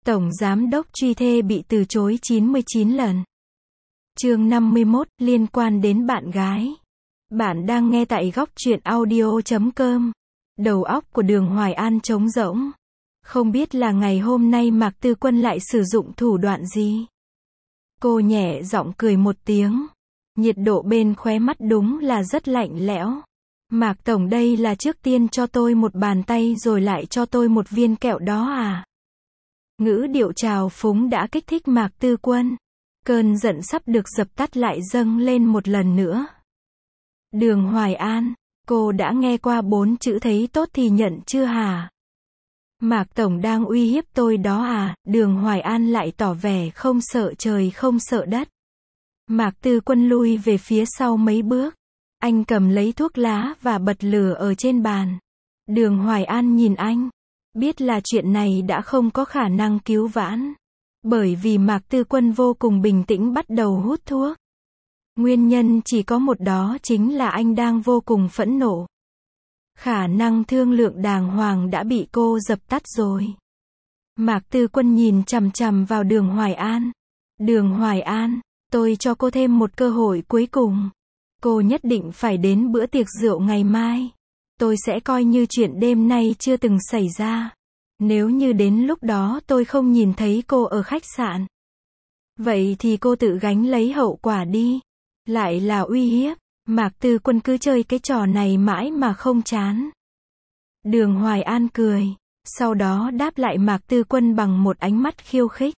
Tổng Giám đốc truy thê bị từ chối 99 lần. Chương 51, liên quan đến bạn gái. Bạn đang nghe tại góc truyện audio.com. Đầu óc của Đường Hoài An trống rỗng. Không biết là ngày hôm nay Mạc Tư Quân lại sử dụng thủ đoạn gì. Cô nhẹ giọng cười một tiếng. Nhiệt độ bên khóe mắt đúng là rất lạnh lẽo. Mạc Tổng, đây là trước tiên cho tôi một bàn tay rồi lại cho tôi một viên kẹo đó à? Ngữ điệu trào phúng đã kích thích Mạc Tư Quân. Cơn giận sắp được dập tắt lại dâng lên một lần nữa. Đường Hoài An, cô đã nghe qua 4 chữ thấy tốt thì nhận chưa hả? Mạc Tổng đang uy hiếp tôi đó à? Đường Hoài An lại tỏ vẻ không sợ trời không sợ đất. Mạc Tư Quân lui về phía sau mấy bước. Anh cầm lấy thuốc lá và bật lửa ở trên bàn. Đường Hoài An nhìn anh. Biết là chuyện này đã không có khả năng cứu vãn. Bởi vì Mạc Tư Quân vô cùng bình tĩnh bắt đầu hút thuốc. Nguyên nhân chỉ có một, đó chính là anh đang vô cùng phẫn nộ. Khả năng thương lượng đàng hoàng đã bị cô dập tắt rồi. Mạc Tư Quân nhìn chằm chằm vào Đường Hoài An. Đường Hoài An, tôi cho cô thêm một cơ hội cuối cùng. Cô nhất định phải đến bữa tiệc rượu ngày mai. Tôi sẽ coi như chuyện đêm nay chưa từng xảy ra. Nếu như đến lúc đó tôi không nhìn thấy cô ở khách sạn, vậy thì cô tự gánh lấy hậu quả đi. Lại là uy hiếp. Mạc Tư Quân cứ chơi cái trò này mãi mà không chán. Đường Hoài An cười. Sau đó đáp lại Mạc Tư Quân bằng một ánh mắt khiêu khích.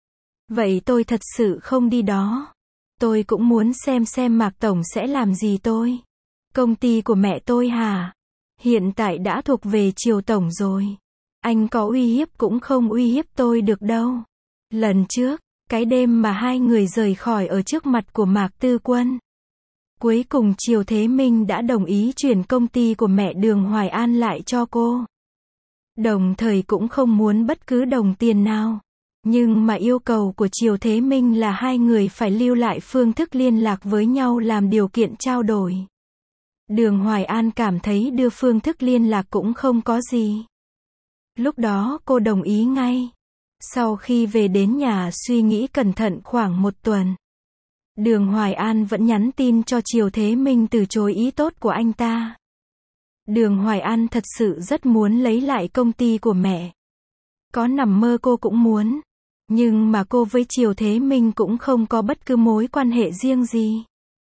Vậy tôi thật sự không đi đó. Tôi cũng muốn xem Mạc Tổng sẽ làm gì tôi. Công ty của mẹ tôi hả? Hiện tại đã thuộc về Triều Tổng rồi. Anh có uy hiếp cũng không uy hiếp tôi được đâu. Lần trước, cái đêm mà hai người rời khỏi ở trước mặt của Mạc Tư Quân. Cuối cùng Triều Thế Minh đã đồng ý chuyển công ty của mẹ Đường Hoài An lại cho cô. Đồng thời cũng không muốn bất cứ đồng tiền nào. Nhưng mà yêu cầu của Triều Thế Minh là hai người phải lưu lại phương thức liên lạc với nhau làm điều kiện trao đổi. Đường Hoài An cảm thấy đưa phương thức liên lạc cũng không có gì. Lúc đó cô đồng ý ngay. Sau khi về đến nhà suy nghĩ cẩn thận khoảng 1 tuần. Đường Hoài An vẫn nhắn tin cho Triều Thế Minh từ chối ý tốt của anh ta. Đường Hoài An thật sự rất muốn lấy lại công ty của mẹ. Có nằm mơ cô cũng muốn. Nhưng mà cô với Triều Thế Minh cũng không có bất cứ mối quan hệ riêng gì.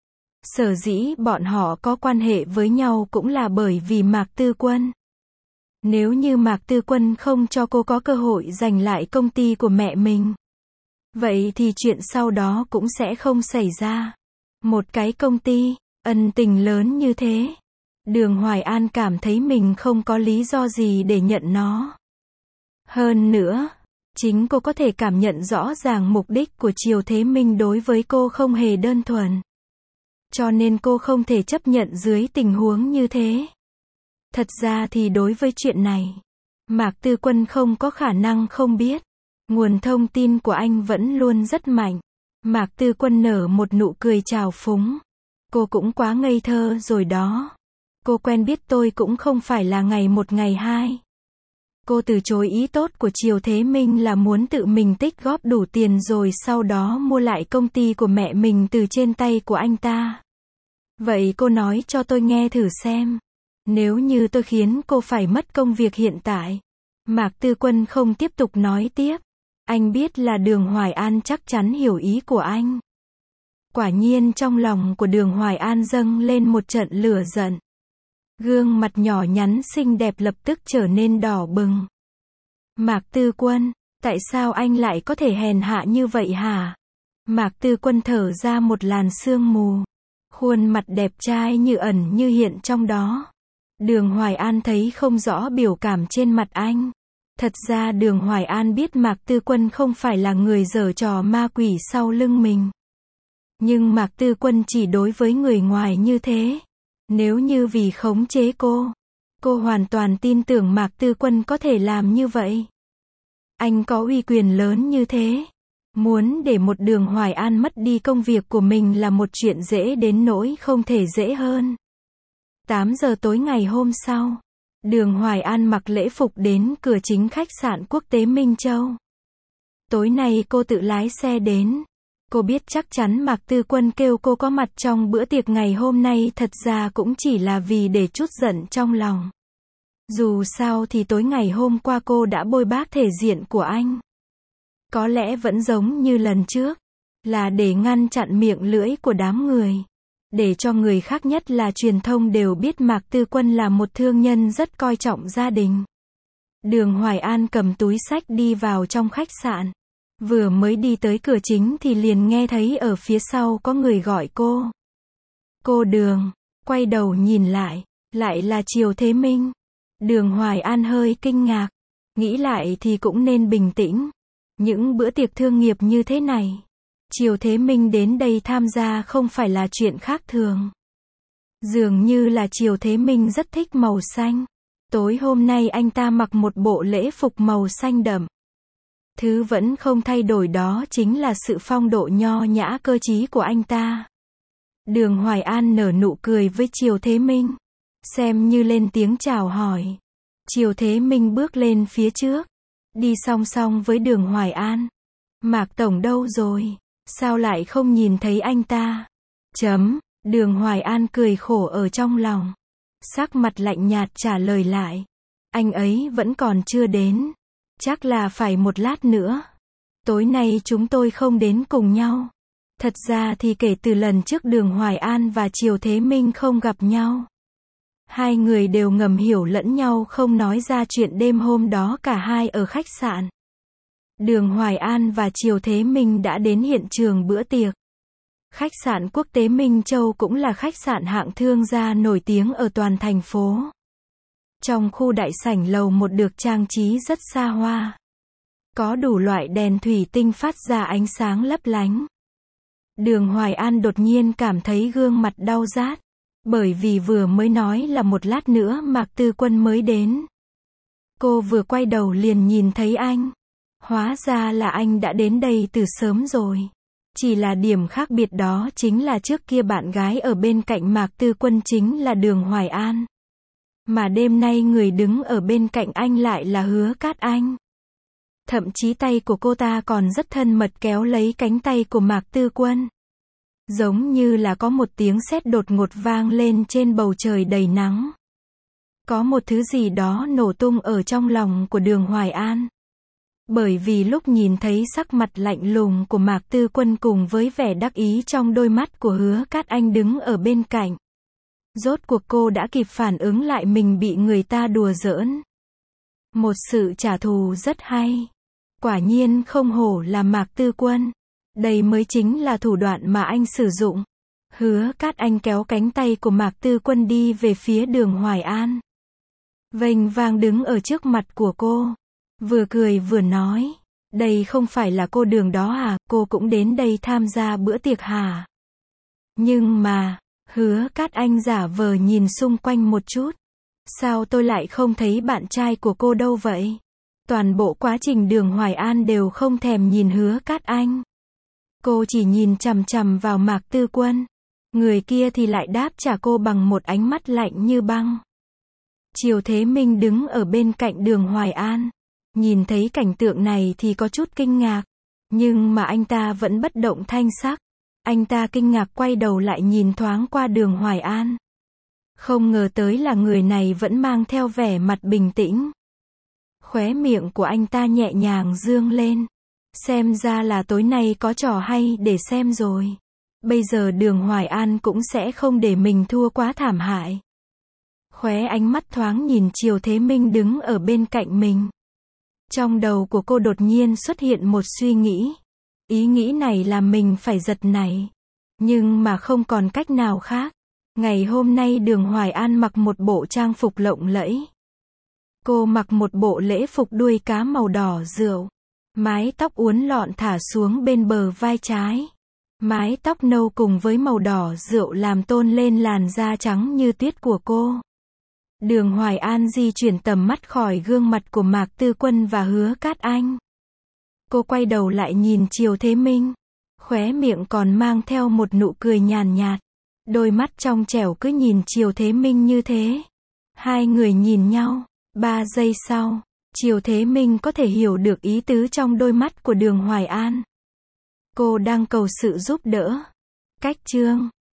Sở dĩ bọn họ có quan hệ với nhau cũng là bởi vì Mạc Tư Quân. Nếu như Mạc Tư Quân không cho cô có cơ hội giành lại công ty của mẹ mình, vậy thì chuyện sau đó cũng sẽ không xảy ra. Một cái công ty, ân tình lớn như thế. Đường Hoài An cảm thấy mình không có lý do gì để nhận nó. Hơn nữa, chính cô có thể cảm nhận rõ ràng mục đích của Triều Thế Minh đối với cô không hề đơn thuần. Cho nên cô không thể chấp nhận dưới tình huống như thế. Thật ra thì đối với chuyện này, Mạc Tư Quân không có khả năng không biết. Nguồn thông tin của anh vẫn luôn rất mạnh. Mạc Tư Quân nở một nụ cười trào phúng. Cô cũng quá ngây thơ rồi đó. Cô quen biết tôi cũng không phải là ngày 1 ngày 2. Cô từ chối ý tốt của Triều Thế Minh là muốn tự mình tích góp đủ tiền rồi sau đó mua lại công ty của mẹ mình từ trên tay của anh ta. Vậy cô nói cho tôi nghe thử xem. Nếu như tôi khiến cô phải mất công việc hiện tại. Mạc Tư Quân không tiếp tục nói tiếp. Anh biết là Đường Hoài An chắc chắn hiểu ý của anh. Quả nhiên trong lòng của Đường Hoài An dâng lên một trận lửa giận. Gương mặt nhỏ nhắn xinh đẹp lập tức trở nên đỏ bừng. Mạc Tư Quân, tại sao anh lại có thể hèn hạ như vậy hả? Mạc Tư Quân thở ra một làn sương mù. Khuôn mặt đẹp trai như ẩn như hiện trong đó. Đường Hoài An thấy không rõ biểu cảm trên mặt anh. Thật ra Đường Hoài An biết Mạc Tư Quân không phải là người giở trò ma quỷ sau lưng mình. Nhưng Mạc Tư Quân chỉ đối với người ngoài như thế. Nếu như vì khống chế cô hoàn toàn tin tưởng Mạc Tư Quân có thể làm như vậy. Anh có uy quyền lớn như thế. Muốn để một Đường Hoài An mất đi công việc của mình là một chuyện dễ đến nỗi không thể dễ hơn. 8 giờ tối ngày hôm sau, Đường Hoài An mặc lễ phục đến cửa chính khách sạn quốc tế Minh Châu. Tối nay cô tự lái xe đến. Cô biết chắc chắn Mạc Tư Quân kêu cô có mặt trong bữa tiệc ngày hôm nay thật ra cũng chỉ là vì để trút giận trong lòng. Dù sao thì tối ngày hôm qua cô đã bôi bác thể diện của anh. Có lẽ vẫn giống như lần trước, là để ngăn chặn miệng lưỡi của đám người. Để cho người khác nhất là truyền thông đều biết Mạc Tư Quân là một thương nhân rất coi trọng gia đình. Đường Hoài An cầm túi xách đi vào trong khách sạn. Vừa mới đi tới cửa chính thì liền nghe thấy ở phía sau có người gọi cô. Cô Đường, quay đầu nhìn lại là Triều Thế Minh. Đường Hoài An hơi kinh ngạc, nghĩ lại thì cũng nên bình tĩnh. Những bữa tiệc thương nghiệp như thế này, Triều Thế Minh đến đây tham gia không phải là chuyện khác thường. Dường như là Triều Thế Minh rất thích màu xanh. Tối hôm nay anh ta mặc một bộ lễ phục màu xanh đậm. Thứ vẫn không thay đổi đó chính là sự phong độ nho nhã cơ trí của anh ta. Đường Hoài An nở nụ cười với Triều Thế Minh, xem như lên tiếng chào hỏi. Triều Thế Minh bước lên phía trước, đi song song với Đường Hoài An. Mạc Tổng đâu rồi? Sao lại không nhìn thấy anh ta? Đường Hoài An cười khổ ở trong lòng. Sắc mặt lạnh nhạt trả lời lại. Anh ấy vẫn còn chưa đến. Chắc là phải một lát nữa. Tối nay chúng tôi không đến cùng nhau. Thật ra thì kể từ lần trước Đường Hoài An và Triều Thế Minh không gặp nhau, hai người đều ngầm hiểu lẫn nhau không nói ra chuyện đêm hôm đó cả hai ở khách sạn. Đường Hoài An và Triều Thế Minh đã đến hiện trường bữa tiệc. Khách sạn quốc tế Minh Châu cũng là khách sạn hạng thương gia nổi tiếng ở toàn thành phố. Trong khu đại sảnh lầu 1 được trang trí rất xa hoa. Có đủ loại đèn thủy tinh phát ra ánh sáng lấp lánh. Đường Hoài An đột nhiên cảm thấy gương mặt đau rát. Bởi vì vừa mới nói là một lát nữa Mạc Tư Quân mới đến. Cô vừa quay đầu liền nhìn thấy anh. Hóa ra là anh đã đến đây từ sớm rồi. Chỉ là điểm khác biệt đó chính là trước kia bạn gái ở bên cạnh Mạc Tư Quân chính là Đường Hoài An. Mà đêm nay người đứng ở bên cạnh anh lại là Hứa Cát Anh. Thậm chí tay của cô ta còn rất thân mật kéo lấy cánh tay của Mạc Tư Quân. Giống như là có một tiếng sét đột ngột vang lên trên bầu trời đầy nắng. Có một thứ gì đó nổ tung ở trong lòng của Đường Hoài An. Bởi vì lúc nhìn thấy sắc mặt lạnh lùng của Mạc Tư Quân cùng với vẻ đắc ý trong đôi mắt của Hứa Cát Anh đứng ở bên cạnh. Rốt cuộc cô đã kịp phản ứng lại mình bị người ta đùa giỡn. Một sự trả thù rất hay. Quả nhiên không hổ là Mạc Tư Quân. Đây mới chính là thủ đoạn mà anh sử dụng. Hứa Cát Anh kéo cánh tay của Mạc Tư Quân đi về phía Đường Hoài An. Vênh vang đứng ở trước mặt của cô. Vừa cười vừa nói. Đây không phải là cô Đường đó à, cô cũng đến đây tham gia bữa tiệc hả? Nhưng mà, Hứa Cát Anh giả vờ nhìn xung quanh một chút. Sao tôi lại không thấy bạn trai của cô đâu vậy? Toàn bộ quá trình Đường Hoài An đều không thèm nhìn Hứa Cát Anh. Cô chỉ nhìn chằm chằm vào Mạc Tư Quân. Người kia thì lại đáp trả cô bằng một ánh mắt lạnh như băng. Triều Thế Minh đứng ở bên cạnh Đường Hoài An. Nhìn thấy cảnh tượng này thì có chút kinh ngạc. Nhưng mà anh ta vẫn bất động thanh sắc. Anh ta kinh ngạc quay đầu lại nhìn thoáng qua Đường Hoài An. Không ngờ tới là người này vẫn mang theo vẻ mặt bình tĩnh. Khóe miệng của anh ta nhẹ nhàng dương lên. Xem ra là tối nay có trò hay để xem rồi. Bây giờ Đường Hoài An cũng sẽ không để mình thua quá thảm hại. Khóe ánh mắt thoáng nhìn Triều Thế Minh đứng ở bên cạnh mình. Trong đầu của cô đột nhiên xuất hiện một suy nghĩ. Ý nghĩ này làm mình phải giật nảy. Nhưng mà không còn cách nào khác. Ngày hôm nay Đường Hoài An mặc một bộ trang phục lộng lẫy. Cô mặc một bộ lễ phục đuôi cá màu đỏ rượu. Mái tóc uốn lọn thả xuống bên bờ vai trái. Mái tóc nâu cùng với màu đỏ rượu làm tôn lên làn da trắng như tuyết của cô. Đường Hoài An di chuyển tầm mắt khỏi gương mặt của Mạc Tư Quân và Hứa Cát Anh. Cô quay đầu lại nhìn Triều Thế Minh. Khóe miệng còn mang theo một nụ cười nhàn nhạt. Đôi mắt trong trẻo cứ nhìn Triều Thế Minh như thế. Hai người nhìn nhau. 3 giây sau, Triều Thế Minh có thể hiểu được ý tứ trong đôi mắt của Đường Hoài An. Cô đang cầu sự giúp đỡ. Cách chương